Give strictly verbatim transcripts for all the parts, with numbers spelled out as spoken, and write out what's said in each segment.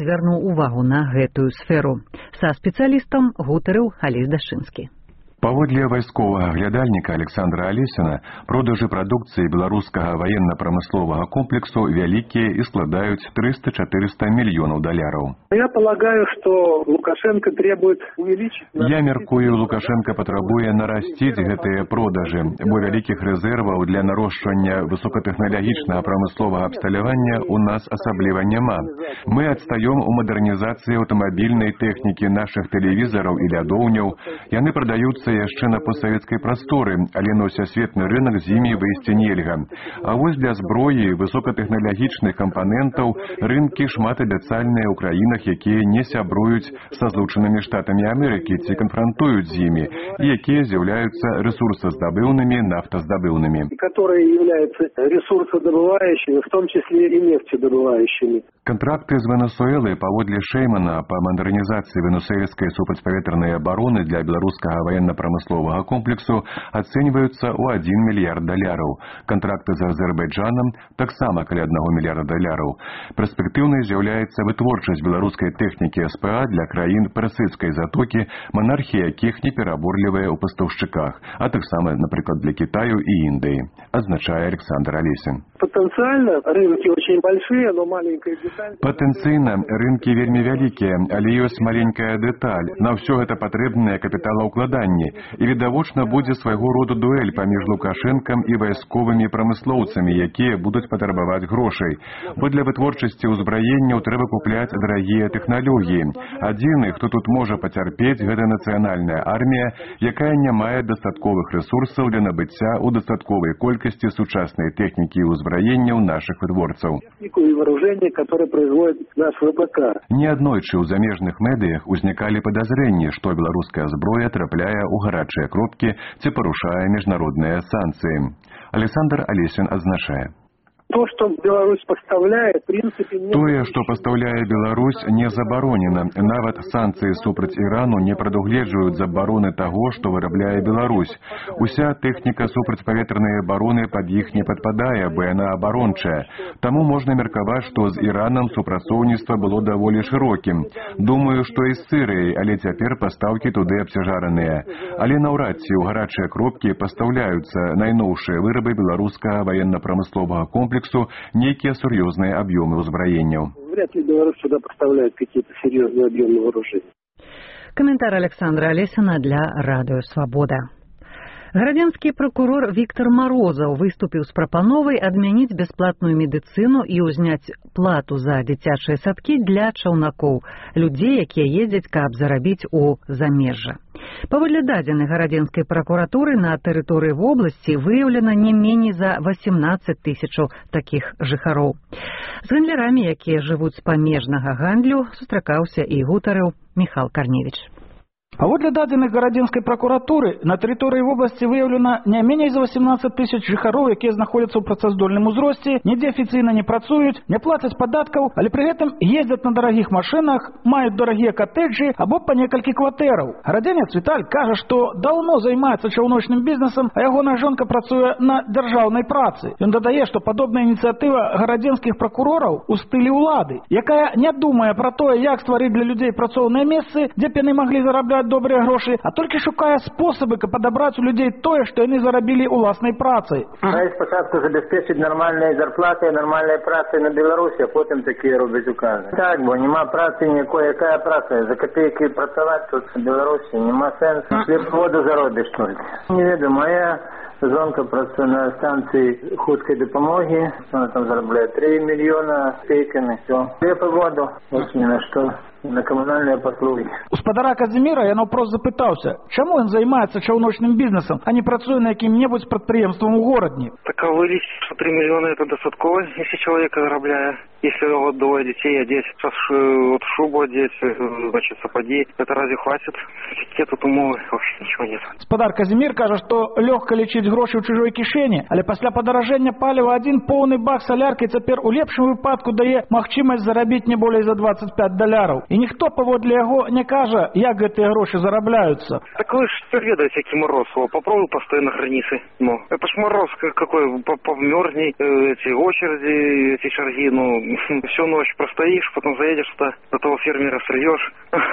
звярнуў увагу на гэтую сферу. Са спецыялістам гутарыў Алесь Дашчынскі. Паводле вайсковага глядальніка Александра Алесіна, продажы прадукцыі беларускага ваенна-прамысловага комплексу вялікія і складаюць триста-четыреста мільёнаў даляраў. Я полагаю, что Лукашенко требует увеличить... Я мяркую, Лукашенко патрабуе нарасціць гэтыя продажы, бо вялікіх рэзерваў для нарошчвання высокатэхналагічнага прамысловага абсталявання у нас асабліва няма. Мы адстаём у мадэрнізацыі аўтамабільнай тэхнікі нашых тэлевізараў і лядоўняў. Яны прадаюцца яшчэ на постсавецкай прасторы, але на ўсесветны рынок з імі выйсці нельга. А вось для зброі высокатэхналагічных кампанентаў рынкі шматабяцальныя ў краінах, якія не сябруюць са Злучанымі Штатамі Амерыкі ці канфрантуюць з імі, і якія з'яўляюцца ресурсаздабыўнымі, нафтаздабыўнымі. Которые являются ресурсодобывающими, в том числе и нефтедобывающими. Контракты з Венесуэлай паводле Шеймана па мадэрнізацыі венесуэльскай супрацьпаветранай абароны для беларускага военно-промыслового комплексу оцениваются у один миллиард долларов. Контракты з Азербайджаном таксама каля одного миллиарда долларов. Перспектыўнай з'яўляецца вытворчасць беларускай тэхнікі СПА для краін Персидскай затокі, монархії якіх не пераборлівыя ў пастаўшчыках, а таксама, напрыклад, для Китаю і Індыі, адзначае Александр Алесін. Потенциально рынки очень большие, но маленькая деталь. Патэнцыйна рынкі вельмі вялікія, але ёсць маленькая дэталь. На ўсё гэта патрэбныя капіталаўкладанні, і відавочна будзе свайго роду дуэль паміж Лукашэнкам і вайсковымі прамыслоўцамі, якія будуць патрабаваць грошай. Бо для вытворчасці ўзбраенняў трэба купляць дарагія тэхналогіі. Адзіны, хто тут можа пацярпець, гэта нацыянальная армія, якая не мае дастатковых рэсурсаў для набыцця ў дастатковай колькасці сучаснай тэхнікі і ўзбраенняў нашых вытворцаў. И вооружение, которое производит наш ВПК. Неаднойчы ў замежных медыях узнікалі падазрэнні, што беларуская зброя трапляе ў гарачыя кропкі ці парушае міжнародныя санкцыі. Александр Алесін адзначае. То, что Беларусь поставляет, в принципе, не... Тое, што пастаўляе Беларусь, не забаронена. Нават санкцыі супраць Ірану не прадугледжваюць забароны таго, што вырабляе Беларусь. Уся тэхніка супрацьпаветранай абароны пад іх не падпадае, бо яна абарончая. Таму можна меркаваць, што з Іранам супрацоўніцтва было даволі шырокім. Думаю, што і з Сірыяй, але цяпер пастаўкі туды абцяжараныя. Але наўрад ці ў гарачыя кропкі пастаўляюцца найноўшыя вырабы беларускага ваенна-прамысловага комплексу некие серьезные объемы узброенняў. Вряд ли Беларусь сюда поставляет какие-то серьезные объемы вооружений. Комментарий Александра Алесіна для Радио Свобода. Градзянскі прокурор Віктор Марозаў выступіў з прапановай адмяніць бясплатную медыцыну і ўзняць плату за дзіцячыя садкі для чаўнакоў, людзей, якія ездзяць, каб зарабіць у замежжа. Паводле дадзеных гарадзенскай пракуратуры на тэрыторыі вобласці выяўлена не меней за восемнадцать тысячаў такіх жыхароў. З гандлярамі, якія жывуць з памежнага гандлю, сустракаўся і гутарыў Міхал Карневіч. Паводле дадзеных гарадзенскай пракуратуры на тэрыторыі вобласці выяўлена не меней за восемнадцать тысяч жыхароў, якія знаходзяцца ў працаздольным узросце, нідзе афіцыйна не працуюць, не плацяць падаткаў, але пры гэтым ездзяць на дарагіх машынах, маюць дарагія катэджы або па некалькі кватэраў. Гарадзянец Віталь кажа, што даўно займаецца чаўночным бізнесам, а ягоная жонка працуе на дзяржаўнай працы. Ён дадае, што падобная ініцыятыва гарадзенскіх пракурораў у стылі ўлады, якая не думае пра тое, як стварыць для людзей працоўныя месцы, дзе б яны маглі зарабляць добрыя грошы, а толькі шукае спосабы, каб падабраць у людзей тое, што яны зарабілі ўласнай працай. Хай спачатку забяспечыць нармальныя зарплаты, нармальныя працы на Беларусі, а потым такія робяць указы. Так, бо няма працы ніякой, якая праца? За копейкі працаваць тут в Беларусі няма сэнсу. Хлеб воду заробіш толькі. Не ведаю, моя жонка працуе на станцыі хуткай дапамогі, она там зарабляе три мільёна копейкамі, всё. Хлеб і воду, больш ні на што. На камунальныя паслугі. Гаспадара Казіміра яно прост запытаўся, чаму ён займаецца чаўночным бізнесам, а не працуе на якім-небудзь прадпрыемствам у горадні. Так а вылезть, что три миллиона это достатково, если человек зарабляет. Если вот двое детей одеть, вот шубу одеть, значит, сапоги, это разве хватит? Какие тут умовы? Вообще ничего нет. Гаспадар Казімір кажа, што лёгка лічыць грошы ў чужой кішэні, але пасля падаражэння паліва адзін поўны бак саляркі цяпер у лепшым выпадку дае магчымасць зарабіць не болей за двадцать пять доляраў. І ніхто паводле яго не кажа, як гэтыя грошы зарабляюцца. Так вы ж ведаете, який мороз. Попробуй постой на границе. Ну, это ж мороз какой, повмерзней, эти очереди, эти шарги, ну, всю ночь простоишь, потом заедешь туда, до того фермера срывешь.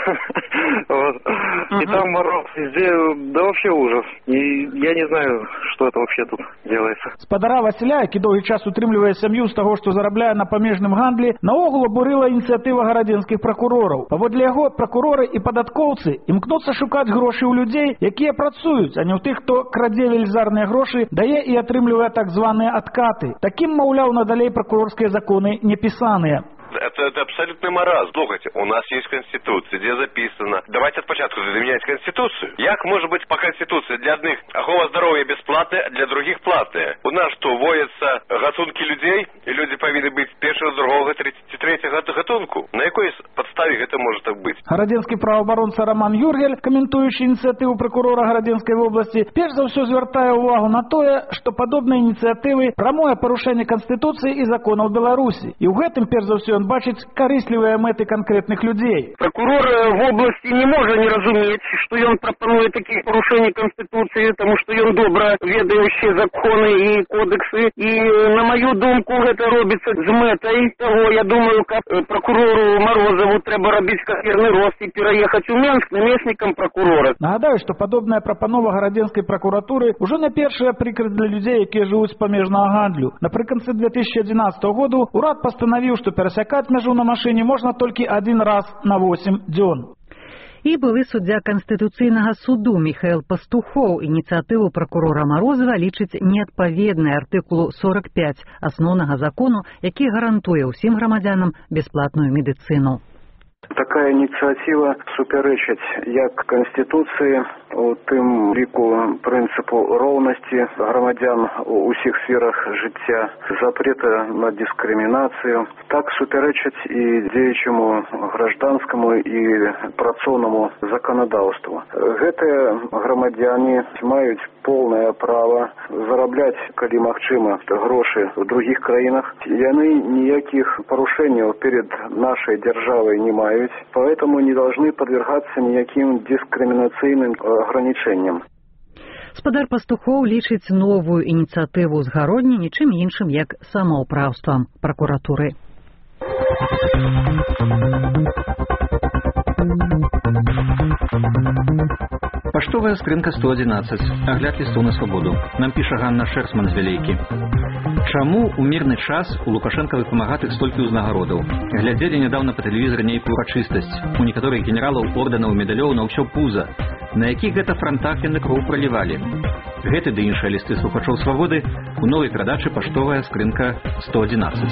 И там мороз, везде, да вообще ужас. И я не знаю, что это вообще тут делается. Спадара Василя, які довгий час утримлює сім'ю з того, що заробляє на паміжним гандлі, наогул обурила ініціатива гарадзенських прокурорів. Паводле яго, прокурори і падаткоўцы імкнуцца шукаць грошы ў людзей, якія працуюць, а не ў тых, хто крадзе велізарныя грошы, дае і атрымлівае так званыя адкаты. Такім, маўляў, надалей прокурорскія законы не пісаныя. Это, это абсолютный маразм. Слухайте, у нас есть Конституция, где записано. Давайте от початку заменять Конституцию. Як может быть по Конституции для одних охрана здоровья бесплатная, для других платная? У нас что, водятся гатунки людей, и люди повинны быть первого, другого, тридцать третьего гатунку? На какой подставе это может так быть? Гарадзенскі праваабаронца Роман Юргель, каментуючы ініцыятыву прокурора Гарадзенскай вобласці, перш за ўсё звяртае ўвагу на тое, што падобныя ініцыятывы прамое парушэнне Канстытуцыі і законаў Беларусі. І ў гэтым перш за ўсё ён бачыць карыслівыя мэты канкрэтных людзей. Прокурор в области не может не разуметь, что он пропонует таких порушений Конституции, потому что он добро ведающий законы и кодексы. И на мою думку это робится з метой того, я думаю, как прокурору Морозову треба робить кар'ерный рост и переехать у Менск наместником прокурора. Нагадаю, што падобная прапанова гарадзенскай пракуратуры ўжо не першая прыкрыць для людзей, якія жывуць з памежнага гандлю. Напрыканцы две тысячи одиннадцатого году урад пастанавіў, што перасякаць мяжу на машыне можна толькі один раз на восемь дзён. І былы суддзя Канстытуцыйнага суду Михаил Пастухоў ініцыятыву прокурора Морозова лічыць неадпаведнай артыкулу сорок пять асноўнага закону, які гарантуе ўсім грамадзянам бясплатную медыцыну. Такая ініцыятыва супярэчыць як Конституцыі, у тым ліку прынцыпу роўнасці грамадзян у ўсіх сферах жыцця, запрета на дыскрымінацыю, так супярэчыць і дзеючаму гражданскаму і працоўнаму заканадаўству. Гэтыя грамадзяне маюць полное право зарабляць, калі магчыма, грошы в других краінах. Яны ніякіх парушэнняў перед нашай дзяржавай не маюць, поэтому не должны подвергаться никаким дискриминационным ограничениям. Спадар Пастухоў лічыць новую ініцыятыву згародні нічым іншым, як самаўпраўствам пракуратуры. Паштовая скрынка сто одиннадцать. Агляд лісту на свабоду. Нам піша Ганна Шерсман з Вялейкі. Чаму ў мірны час у Лукашэнкавых памагатых столькі ўзнагародаў? Глядзелі нядаўна па тэлевізары нейкую урачыстасць. У некаторых генералаў, ордэнаў, медалёў на ўсё пуза. На якіх гэта франтах яны кроў пралівалі? Гэты ды іншыя лісты слухачоў свабоды у новай перадачы «Паштовая скрынка сто одиннадцать».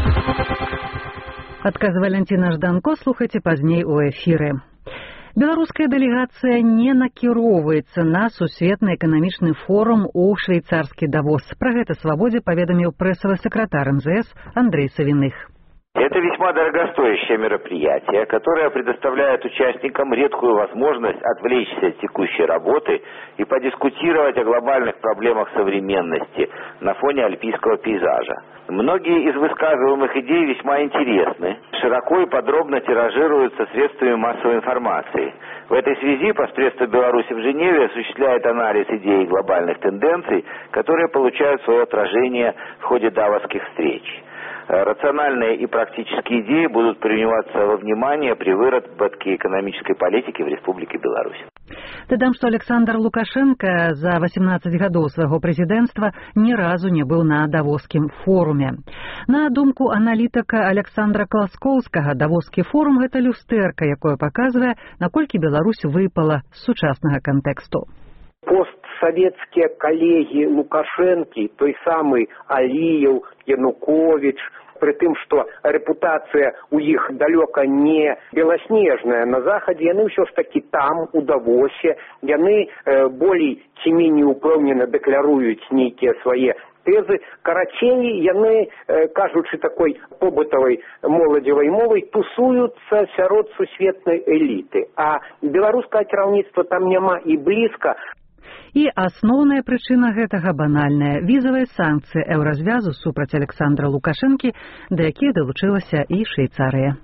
Адказ Валянціна Жданко слухайце пазней у эфіры. Беларуская дэлегацыя не накіроўваецца на сусветны эканамічны форум у швейцарскі Давос. Пра гэта свабодзе паведаміў прэсавы сакратар эм зэ эс Андрей Савиных. Это весьма дорогостоящее мероприятие, которое предоставляет участникам редкую возможность отвлечься от текущей работы и подискутировать о глобальных проблемах современности на фоне альпийского пейзажа. Многие из высказываемых идей весьма интересны, широко и подробно тиражируются средствами массовой информации. В этой связи посредством Беларуси в Женеве осуществляет анализ идей глобальных тенденций, которые получают свое отражение в ходе давосских встреч. Рациональные и практические идеи будут приниматься во внимание при выработке экономической политики в Республике Беларусь. Дадам, што Александр Лукашенко за восемнадцать гадоў свайго прэзідэнцтва ні разу не быў на давоскім форуме. На думку аналітыка Александра Класкоўскага, давоскі форум – гэта люстэрка, якое паказвае, наколькі Беларусь выпала з сучаснага кантэксту. Постсоветские коллеги Лукашенки, той самый Алиев, Янукович, при том, что репутация у их далеко не белоснежная на Заходе, яны все ж таки там, у Давосе, яны э, болей ці меней упэўнена дэкляруюць нейкія свае тэзы. Карацей, яны, э, кажучы такой побытавай моладзевай мовай, тусуюцца сярод сусветнай эліты. А беларускае кіраўніцтва там няма і блізка. І асноўная прычына гэтага банальная – візавыя санкцыі еўразвязу супраць Александра Лукашэнкі, да якіх далучылася і Швейцарыя.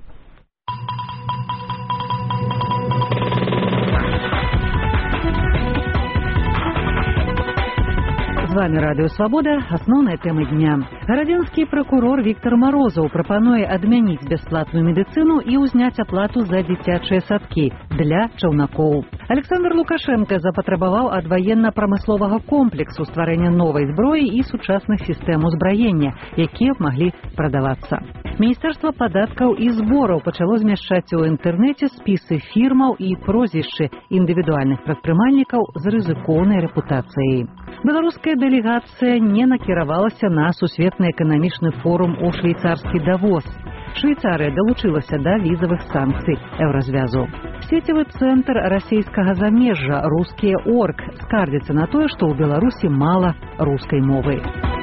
З вами Радыё Свабода. Асноўныя тэмы дня. Гарадзенскі пракурор Віктор Марозаў прапануе адмяніць бясплатную медыцыну і ўзняць аплату за дзіцячыя садкі для чаўнакоў. Александр Лукашенко запатрабаваў ад ваенна-прамысловага комплексу стварэння новай зброі і сучасных сістэм узбраення, якія б маглі прадавацца. Міністэрства падаткаў і збораў пачало змяшчаць у інтэрнэце спісы фірмаў і прозвішчы індывідуальных прадпрымальнікаў з рызыкоўнай рэпутацыяй. Беларуская дэлегацыя не накіравалася на сусветны эканамічны форум у швейцарскі Давос. Швейцарыя далучылася да візавых санкцый еўразвязу. Сетевы цэнтр расійскага замежжа «Русские Орг» скардзіцца на тое, што ў Беларусі мала рускай мовы.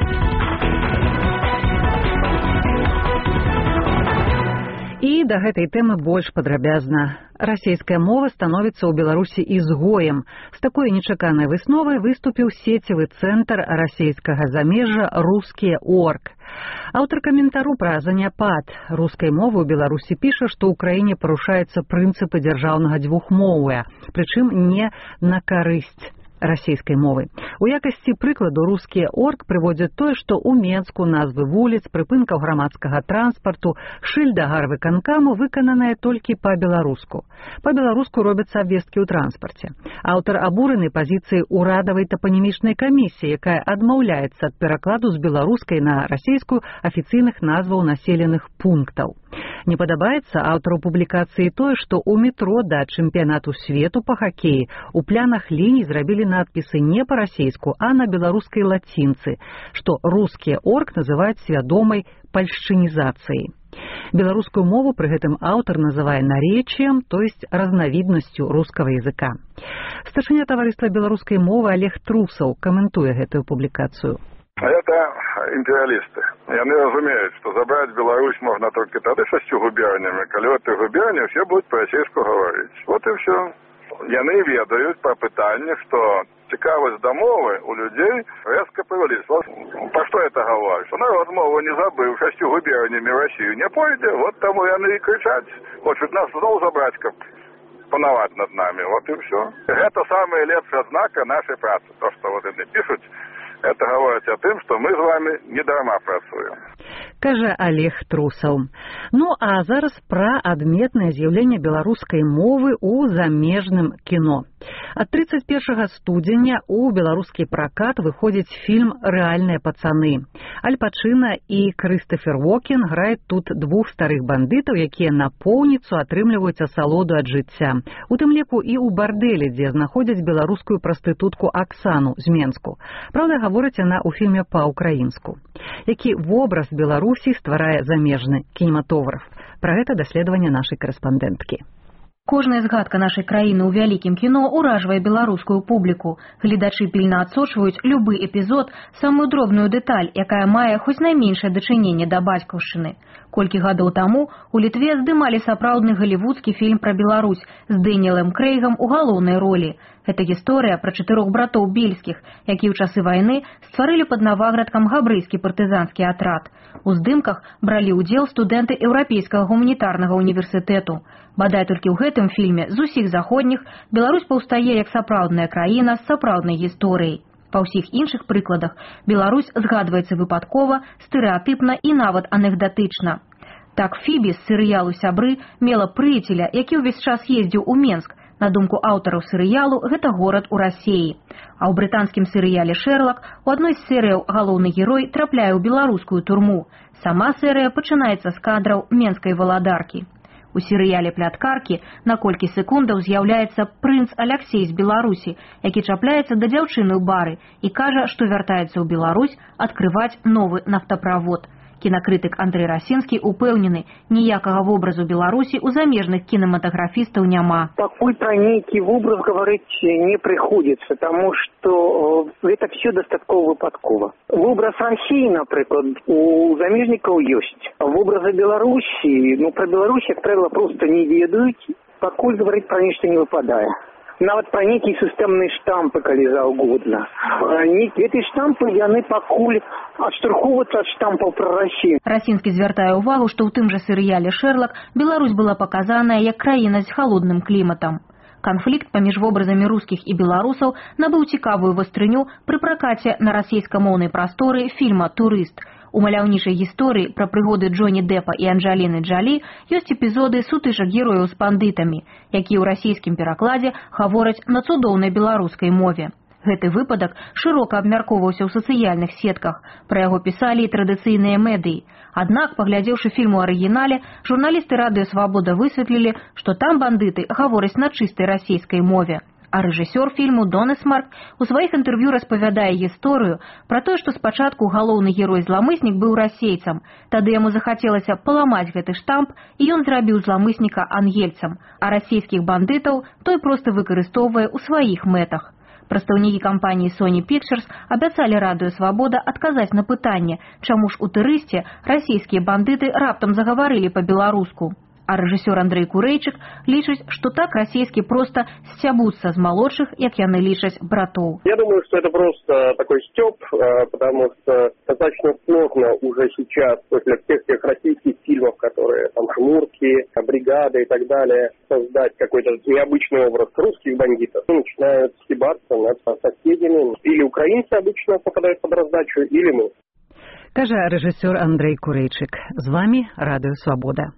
І да гэтай тэмы больш падрабязна. Расійская мова становіцца ў Беларусі ізгоем. З такой нечаканай высновай выступіў сетевы цэнтр расійскага замежжа «Русские Орг». Аўтар каментару пра заняпад рускай мовы ў Беларусі піша, што ў краіне парушаюцца прынцыпы дзяржаўнага двухмоўя, прычым не на карысць расійскай мовы. У якасці прыкладу «Русские Орг» прыводзяць тое, што ў Менску назвы вуліц, прыпынкаў грамадскага транспарту, шыльда гарвыканкаму выкананыя толькі па-беларуску. Па-беларуску робяцца абвесткі ў транспарце. Аўтар абураны пазіцыяй урадавай тапанімічнай камісіі, якая адмаўляецца ад перакладу з беларускай на расійскую афіцыйных назваў населеных пунктаў. Не падабаецца аўтару публікацыі тое, што ў метро да чэмпіянату свету па хакеі у плянах ліній зрабілі надпісы не па-расейску, а на беларускай лацінцы, што «Русские Орг» называюць свядомай пальшчынізацыяй. Беларускую мову пры гэтым аўтар называе наречием, то есть разнавіднасцю рускага языка. Старшыня таварыства беларускай мовы Олег Трусаў каментуе гэтую публікацыю. Это империалисты. И они разумеют, что забрать Беларусь можно только тогда шестью губерниями, коли в этой губернии все будут по-российски говорить. Вот и все. Яны ведают про пытание, что цікавость до мовы у людей резко повелись. Вот про что это говорит? Что народ мову не забыл, шестью губерниями Россию не пойдет, вот тому яны и кричать. Хочет нас зол забрать, как пановать над нами, вот и все. Это самая лепшая знака нашей працы. То, что вот они пишут, это говорить о тым, што мы з вами не дарма працуем. Кажа Олег Трусаў. Ну, а зараз пра адметнае з'яўленне беларускай мовы ў замежным кіно. Ад тридцать первого студзеня ў беларускі пракат выходзіць фільм «Рэальныя пацаны». Аль Пачына і Крыстофер Уокен граюць тут двух старых бандытаў, якія напоўніцу атрымліваюць асалоду ад жыцця. У тым ліку і ў бардэлі, дзе знаходзяць беларускую прастытутку Аксану з Менску. Праўда, гаворыць яна ў фільме па-ўкраінску. Які вобраз Беларусі стварае замежны кінематограф. Пра гэта даследаванне нашай карэспандэнткі. Кожная згадка нашай краіны ў вялікім кіно ўражвае беларускую публіку. Гледачы пільна адсочваюць любы эпізод, самую дробную дэталь, якая мае хоць найменшае дачыненне да бацькаўшчыны. Колькі гадоў таму у Літве здымалі сапраўдны галівудскі фільм пра Беларусь з Дэніэлам Крэйгам у галоўнай ролі. Гэта гісторыя пра чатырох братоў бельскіх, якія ў часы вайны стварылі пад Наваградкам габрэйскі партызанскі атрад. У здымках бралі ўдзел студэнты Еўрапейскага гуманітарнага універсітэту. Бадай толькі ў гэтым фільме з усіх заходніх Беларусь паўстае як сапраўдная краіна з сапраўднай гісторыяй. Па ўсіх іншых прыкладах Беларусь згадваецца выпадкова, стэрэатыпна і нават анекдатычна. Так Фібі з серыялу «Сябры» мела прыяцеля, які ўвесь час ездзіў у Менск. На думку аўтараў серыялу, гэта горад у Расіі. А ў брытанскім серыяле «Шэрлак» у адной з серыяў галоўны герой трапляе ў беларускую турму. Сама серыя пачынаецца з кадраў менскай валадаркі. У серыяле «Пляткаркі» на колькі секундаў з'яўляецца прынц Аляксей з Беларусі, які чапляецца да дзяўчыны ў бары і кажа, што вяртаецца ў Беларусь адкрываць новы нафтаправод. Кінакрытык Андрэй Расінскі упэўнены, ніякага вобразу Беларусі ў замежных кінематаграфістаў няма. Пакуль пра нейкі вобраз гаварыць не прыходзіцца, таму што гэта все дастаткова выпадкова. Вобраз Расіі, напрыклад, у замежнікаў ёсць. Вобразы Беларусі, ну пра Беларусь, як правіла, проста не ведаюць, пакуль гаварыць пра нешта не выпадае. Нават пра нейкія сістэмныя штампы, калі заўгодна. Гэтыя штампы, яны пакуль адштурхоўваюцца ад штампаў пра Расію. Расінскі звяртае ўвагу, што ў тым жа серыяле «Шэрлак» Беларусь была паказаная як краіна з халодным кліматам. Канфлікт паміж вобразамі рускіх і беларусаў набыў цікавую вастрыню пры пракаце на расійскамоўнай прасторы фільма «Турыст». У маляўнічай гісторыі пра прыгоды Джоні Дэпа і Анджаліны Джолі ёсць эпізоды сутычак герояў з бандытамі, якія ў расійскім перакладзе гавораць на цудоўнай беларускай мове. Гэты выпадак шырока абмяркоўваўся ў сацыяльных сетках, пра яго пісалі і традыцыйныя медыі. Аднак, паглядзеўшы фільм у арыгінале, журналісты радыё «Свабода» высветлілі, што там бандыты гавораць на чыстай расійскай мове. А рэжысёр фільму Дон Эсмарк у сваіх інтэрв'ю распавядае гісторыю пра тое, што спачатку галоўны герой-зламыснік быў расейцам. Тады яму захацелася паламаць гэты штамп, і ён зрабіў зламысніка ангельцам, а расійскіх бандытаў той проста выкарыстоўвае ў сваіх мэтах. Прадстаўнікі кампаніі Sony Pictures абяцалі радыё «Свабода» адказаць на пытанне, чаму ж у «Турысце» расійскія бандыты раптам загаварылі па-беларуску. А рэжысёр Андрэй Курэйчык лічыць, што так расійскі проста сцябуцца з малодшых, як яны лічаць, братоў. Я думаю, что это просто такой стёб, потому что достаточно сложно уже сейчас, после всех тех российских фильмов, которые там «Жмурки», «Бригада» и так далее, создать какой-то необычный образ русских бандитов. Они начинают стебаться над соседями. Или украинцы обычно попадают под раздачу, или мы. Кажа рэжысёр Андрэй Курэйчык. З вами радыё «Свабода».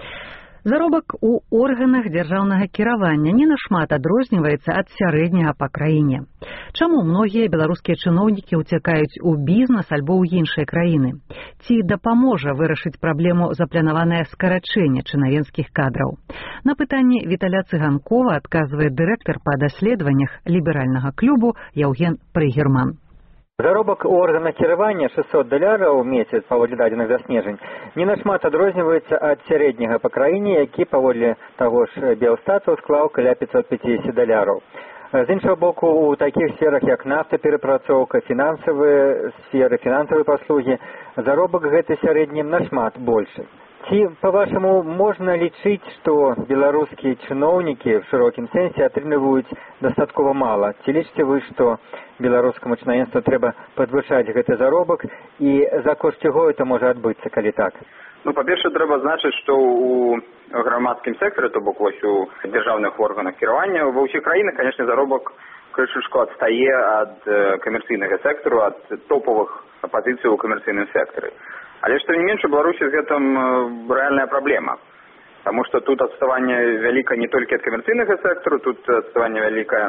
Заробак у органах дзяржаўнага кіравання не нашмат адрозніваецца ад сярэдняга па краіне. Чаму многія беларускія чыноўнікі ўцякаюць у бізнес альбо ў іншыя краіны? Ці дапаможа вырашыць праблему запланаванае скарачэнне чынавенскіх кадраў? На пытанне Віталя Цыганкова адказвае дырэктар па даследаваннях ліберальнага клубу Яўген Прыгерман. Заробак у органа кіравання шэсцьсот даляраў у месяц, паводле дадзеных за снежань, не нашмат адрозніваецца ад сярэдняга па краіне, які паводле таго ж Белстату склаў каля пятьсот пятьдесят даляраў. З іншага боку, у такіх сферах, як нафтаперапрацоўка, фінансавыя сферы, фінансавыя паслугі, заробак гэты сярэднім нашмат большы. Ці, па-вашаму, можна лічыць, што беларускія чыноўнікі в шырокім сэнсе атрымліваюць дастаткова мала? Ці лічыце вы, што беларускаму чынаенству трэба падвышаць гэты заробак, і за кошт чаго это можа адбыцца, калі так? Ну, па-першае, трэба значыць, што ў грамадскім сектары, то бок вось у дзяржаўных органах кіравання, ва ўсіх краінах, канешне, заробак крышачку адстае ад камерцыйнага сектару, ад топавых пазіцый у камерцыйным сектары. Але што не менш, у Беларусі з гэтым рэальная праблема. Таму што тут адставанне вялікае не толькі ад камерцыйнага сектару, тут адставанне вялікае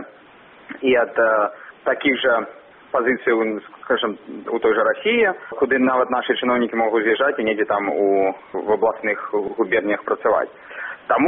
і ад такіх жа пазіцый, скажем, у той жа Расіі, куды нават нашы чыноўнікі могуць з'язджаць і недзе там у в абласных губерніях працаваць. Таму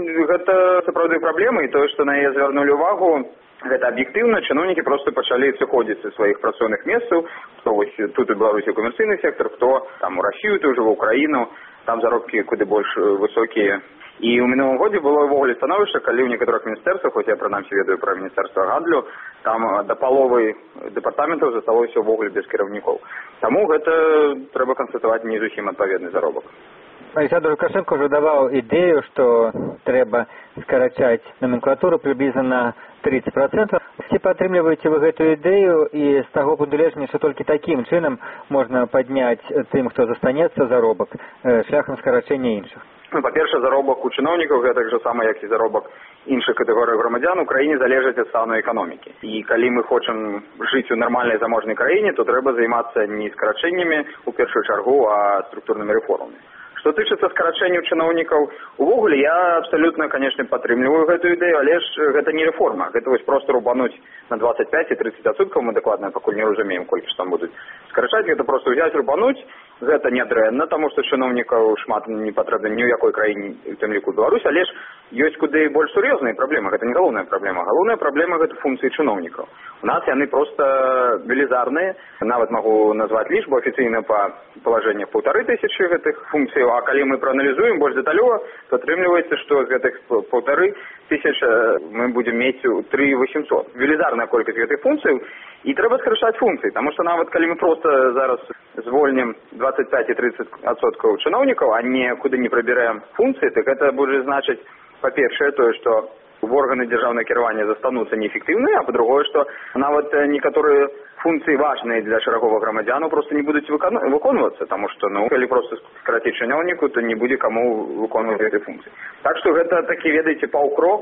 гэта сапраўды праблема, і тое, што на яе звярнулі ўвагу, гэта аб'ектыўна, чыноўнікі проста пачалі сыходзіць са сваіх працоўных месцаў, хто вось тут у Беларусі камерцыйны сектар, хто там у Расію, той жа в Украіну, там заробкі куды больш высокія. І ў мінулым годзе было ўвогуле становішча, калі ў некаторых міністэрствах, хоць я прынамсі ведаю пра міністэрства гандлю, там да паловы дэпартаментаў засталося ўвогуле без кіраўнікоў. Таму гэта трэба канстатаваць не зусім адпаведны заробак. Александр Лукашенко уже давал идею, что треба скорочать номенклатуру приблизно на тридцать процентов. Ці падтрымліваеце вы гэтую ідэю, і з таго пункту гледжання, што толькі такім чынам можна падняць тым, хто застанецца, заробак шляхам скарачэння іншых? Ну, па-першае, заробак у чыноўнікаў гэтак жа сама, як і заробак іншых катэгорый грамадзян у краіне залежаць ад стану эканомікі. І калі мы хочам жыць у нармальнай заможнай краіне, то трэба займацца не скарачэннямі у першую чаргу, а структурнымі рэформамі. Што тычыцца скарачэнняў чыноўнікаў, увогуле я абсалютна, канешне, падтрымліваю гэтую ідэю, але ж гэта не рэформа. Гэта вось проста рубануць на двадцать пять и тридцать адсоткаў, мы дакладна пакуль не разумеем, колькі ж там будуць скарачаць, гэта проста ўзяць, рубануць, гэта не дрэнна, таму што чыноўнікаў шмат не патрэбна ні ў якой краіне, у тым ліку Беларусь, але ж ёсць куды больш сур'ёзныя праблемы, гэта не галоўная праблема. Галоўная праблема гэта функцыі чыноўнікаў. У нас яны проста велізарныя, нават магу назваць лічбу афіцыйна па палажэннях паўтары тысячы гэтых функцый, а калі мы прааналізуем больш дэталёва, то атрымліваецца, што з гэтых паўтары тысячы мы будзем мець тры тысячы восемьсот. Велізарная колькасць гэтых функцый, і трэба скарачаць функцыі, таму што нават калі мы проста зараз звольнім двадцать пять и тридцать адсоткаў чыноўнікаў, а нікуды не прыбіраем функцыі, так гэта будзе значыць, па-першае, тое, што органы дзяржаўнага кіравання застануцца неэфектыўныя, а па-другое, што нават некаторыя функцыі важныя для шэрагова грамадзяну проста не будуць выконвацца, таму што, ну, калі проста скараціць чыноўніку, то не будзе каму выконваць гэтай функцыі. Так што гэта такі, ведаеце, паўкрок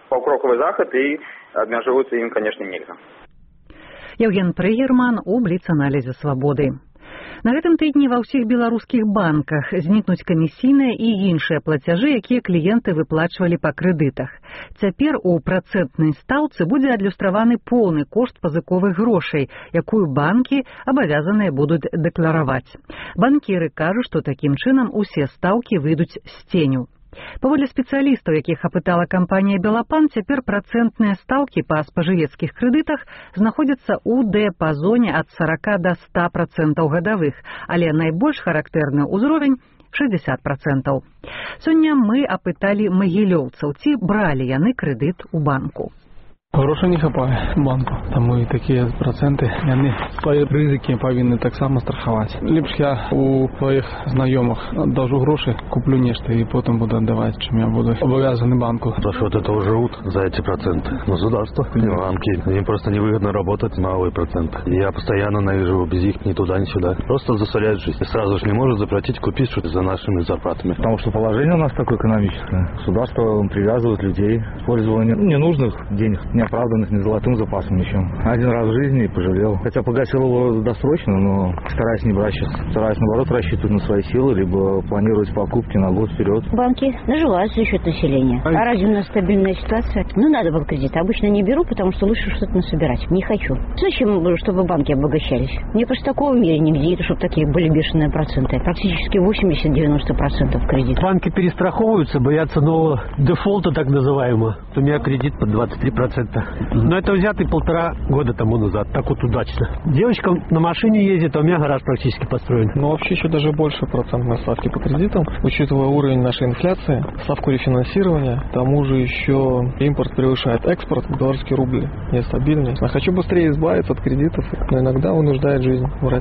паўкрокавы захад і абмяжоўвацца ім, канешне, нельга. Евген Прыгерман у бліц-аналізе «Свабоды». На гэтым тыдні ва ўсіх беларускіх банках знікнуць камісійныя і іншыя плацяжы, якія кліенты выплачвалі па крэдытах. Цяпер у працэнтнай стаўцы будзе адлюстраваны поўны кошт пазыковых грошай, якую банкі абавязаныя будуць дэклараваць. Банкіры кажуць, што такім чынам усе стаўкі выйдуць з ценю. Паводле спецыялістаў, якіх апытала кампанія «Белапан», цяпер працэнтныя стаўкі па спажывецкіх крэдытах знаходзяцца ў дыяпазоне ад сорока да ста працэнтаў гадавых, але найбольш характэрны ўзровень шестьдесят процентов. Сёння мы апыталі магілёўцаў, ці бралі яны крэдыт у банку. Грошай не хапае банку, таму і такія працэнты, яны свае рызыкі павінны таксама страхаваць. Лепш я у сваіх знаёмых аддажу грошы, куплю нешта і потым буду аддаваць, чым я буду абавязаны банку. За счет этого живут, за эти проценты. Государство, банки, им просто невыгодно работать на малые проценты. Я постоянно навижу без них ни туда, ни сюда. Просто засоряют жизнь. И сразу же не может заплатить, купить что-то за нашими зарплатами. Потому что положение у нас такое экономическое. Государство привязывает людей к использованию ненужных денег, неоправданных, не золотым запасом ничем. Один раз в жизни и пожалел. Хотя погасил его досрочно, но стараюсь не брать сейчас. Стараюсь, наоборот, рассчитывать на свои силы, либо планировать покупки на год вперед. Банки наживаются за счет населения. А разве у нас стабильная ситуация? Ну, надо был кредит. Обычно не беру, потому что лучше что-то насобирать. Не хочу. Зачем, чтобы банки обогащались? Мне просто такого в мире нигде, чтобы такие были бешеные проценты. Практически восемьдесят-девяносто процентов кредит. Банки перестраховываются, боятся нового дефолта, так называемого. У меня кредит под двадцать три процента. Но это взятый полтора года тому назад. Так вот удачно. Девочка на машине ездит, а у меня гараж практически построен. Но вообще еще даже больше процентной ставки по кредитам, учитывая уровень нашей инфляции, ставку рефинансирования. К тому же еще импорт превышает экспорт, белорусский рубль нестабильный. Я хочу быстрее избавиться от кредитов, но иногда вынуждает жизнь брать.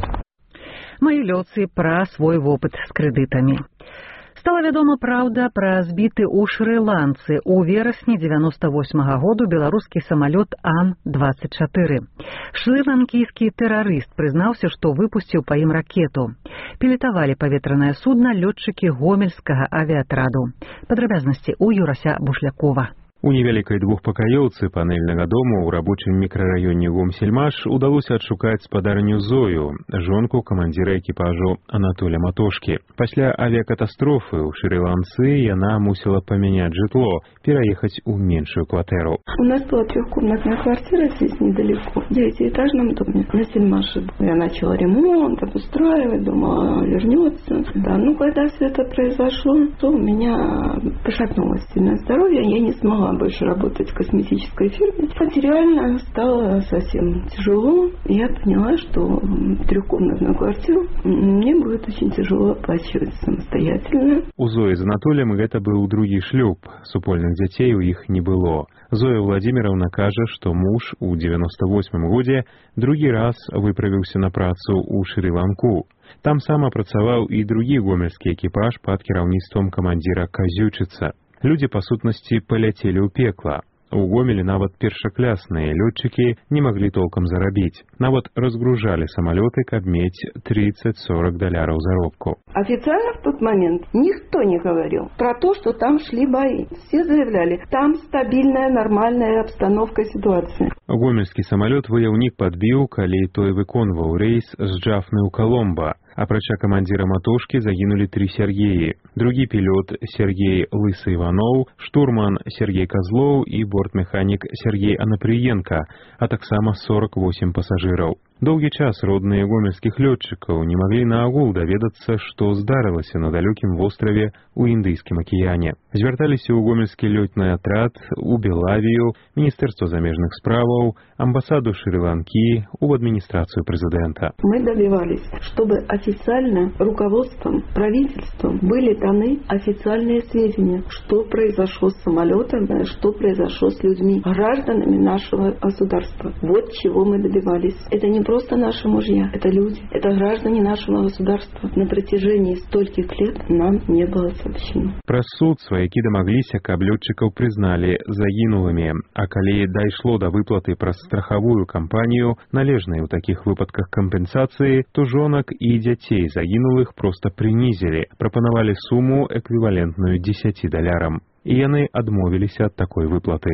Магілёўцы пра свой вопыт з крэдытамі. Стала вядома праўда пра збіты ў Шры-Ланцы ў верасні девяносто восьмага году беларускі самалёт Ан двадцать чатыры. Шры-ланкійскі тэрарыст прызнаўся, што выпусціў па ім ракету. Пілятавалі паветранае судна лётчыкі гомельскага авіатраду. Падрабязнасці ў Юрася Бушлякова. У невялікай двухпакаёўцы панельнага дому ў рабочым мікрараёне Гомсельмаш удалося адшукаць спадарню Зою, жонку камандзіра экіпажу Анатоля Матошкі. Пасля авіякатастрофы ў Шры-Ланцы яна мусіла памяняць жытло, пераехаць у меншую кватэру. У нас была трехкомнатная квартира здесь недалеко, в девятиэтажном доме на Сельмаше. Я начала ремонт, обустраивать, думала, вернется. Да, ну когда все это произошло, то у меня пошатнулось сильное здоровье, я не смогла больше работать в косметической фирме. Материально стало совсем тяжело. Я поняла, что трехкомнатную квартиру мне будет очень тяжело оплачивать самостоятельно. У Зои з Анатолем гэта быў другі шлюб. Супольных дзяцей у іх не было. Зоя Владимировна кажа, што муж у девяносто восьмым годзе другі раз выправіўся на працу ў Шры-Ланку. Там сам працаваў і другі гомельскі экіпаж пад кіраўніцтвам камандзіра Казючыца. Людзі, па сутнасці, паляцелі ў пекла. У Гомелі нават першаклясныя лётчыкі не маглі толкам зарабіць. Нават разгружалі самалёты, каб мець тридцать-сорок даляраў заробку. Официально в тот момент никто не говорил про то, что там шли бои. Все заявляли, там стабильная, нормальная обстановка и ситуация. Гомельскі самалёт ваяўнік падбіў, калі той выконваў рэйс з Джафны ў Коломбо. Апрача камандзіра Матошкі загінулі тры Сергеі. Другі пілот Сергей Лысы Иванов, штурман Сергей Козлов і бортмеханік Сергей Анапрыенко, а таксама сорок восемь пасажыраў. Доўгі час родныя гомельскіх лётчыкаў не маглі наогул даведацца, што здарылася на далёкім востраве ў Індыйскім акіяне. Звярталіся ў гомельскі лётны атрад, у Белавію, Міністэрства замежных справаў, амбасаду Шры-Ланкі, у адміністрацыю прэзідэнта. Мы добивались, чтобы официально руководством, правительством были даны официальные сведения, что произошло с самолетом, что произошло с людьми, гражданами нашего государства. Вот чего мы добивались. Это не просто наши мужья, это люди, это граждане нашего государства. На протяжении стольких лет нам не было сообщено. Праз суд сваякі дамагліся, каб лётчыкаў прызналі загінулымі, а калі дайшло да выплаты праз страхавую кампанію, належнай у такіх выпадках кампенсацыі, то жонак і дзяцей загінулых проста прынізілі, прапанавалі суму эквівалентную дзесяці далярам. І яны адмовіліся ад такой выплаты.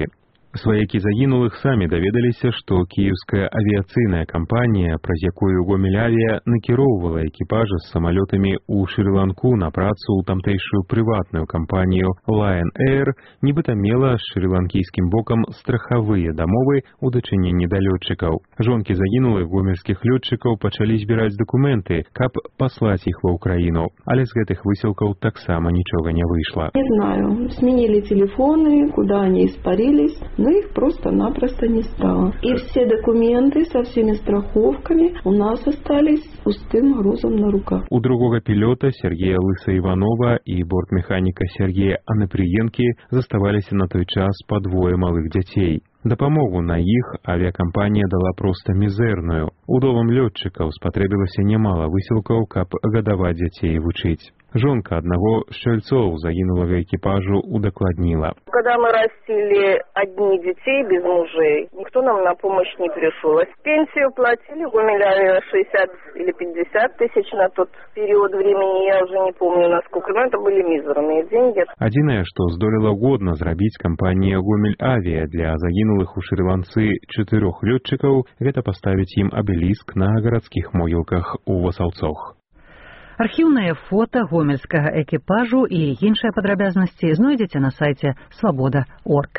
Сваякі загінулых самі даведаліся, што кіеўская авіяцыйная кампанія, праз якую Гомель-авіа накіроўвала экіпажы з самалётамі ў Шры-Ланку на працу ў тамтэйшую прыватную кампанію Lion Air, нібыта мела з шры-ланкійскім бокам страхавыя дамовы ў дачыненні да лётчыкаў. Жонкі загінулых гомельскіх лётчыкаў пачалі збіраць дакументы, каб паслаць іх ва ўкраіну, але з гэтых высілкаў таксама нічога не выйшла. Не знаю, сменили телефоны, куда они испарились, но их просто-напросто не стало. И все документы со всеми страховками у нас остались пустым грузом на руках. У другого пілота Сергея Лыса-Иванова и бортмеханіка Сергея Анапрыенкі заставаліся на той час па двое малых дзяцей. Дапамогу на іх авіакампанія дала проста мізэрную. Удовам лётчыкаў спатрэбілася нямала высілкаў, каб гадаваць дзяцей вучыць. Жонка одного з чальцоў загінулага экіпажу удакладніла. Когда мы растили одни детей без мужей, никто нам на помощь не пришел. Пенсию платили, Гомель-авиа шестьдесят или пятьдесят тысяч на тот период времени, я уже не помню насколько, но это были мизерные деньги. Адзінае, што здолела годна зрабіць кампанія Гомель-авиа для загінулых у Шры-Ланцы чатырох лётчыкаў, гэта паставіць ім абеліск на гарадскіх могілках у Васаўцох. Архіўнае фота гомельскага экіпажу і іншыя падрабязнасці знойдзеце на сайце свабода точка орг.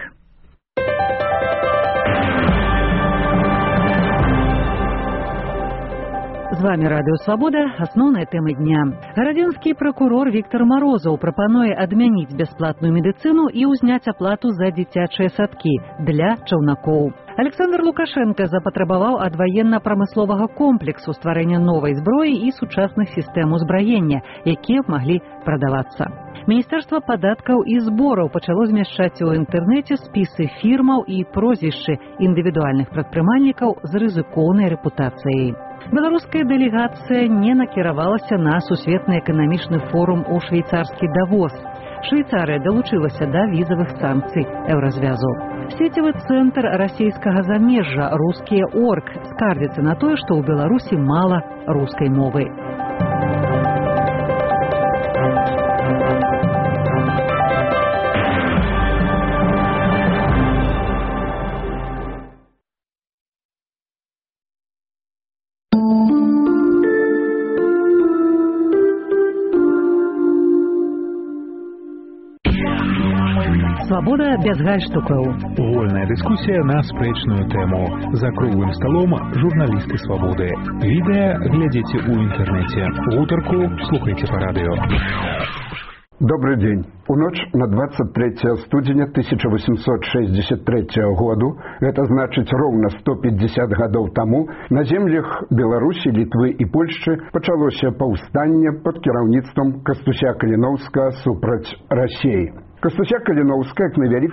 З вами Радыё Свабода, асноўныя тэмы дня. Гарадзенскі пракурор Віктор Марозаў прапануе адмяніць бясплатную медыцыну і ўзняць аплату за дзіцячыя садкі для чаўнакоў. Александр Лукашенко запатрабаваў ад ваенна-прамысловага комплексу стварэння новай зброі і сучасных сістэм узбраення, якія б маглі прадавацца. Міністэрства падаткаў і збораў пачало змяшчаць у інтэрнэце спісы фірмаў і прозвішчы індывідуальных прадпрымальнікаў з рызыкоўнай рэпутацыяй. Беларуская дэлегацыя не накіравалася на сусветны эканамічны форум у швейцарскі Давос. Швейцарыя далучылася да візавых санкцый еўразвязу. Сетевы цэнтр расійскага замежжа «Рускія орг» скардзіцца на тое, што ў Беларусі мала рускай мовы. Свобода без гальштукаў. Вольная дискуссия на спрэчную тему. За круглым столом журналисты свободы. Відэа глядзіце ў інтэрнэце. Гутарку слухайце по радио. Добрый день. У ночь на двадцать третье студзеня тысяча восемьсот шестьдесят третьего году, это значит ровно сто пятьдесят годов тому, на землях Беларуси, Литвы и Польши пачалося паўстанне под кіраўніцтвам Кастуся Каліноўскага супраць России. Кастуся Каліноўскага, як навялі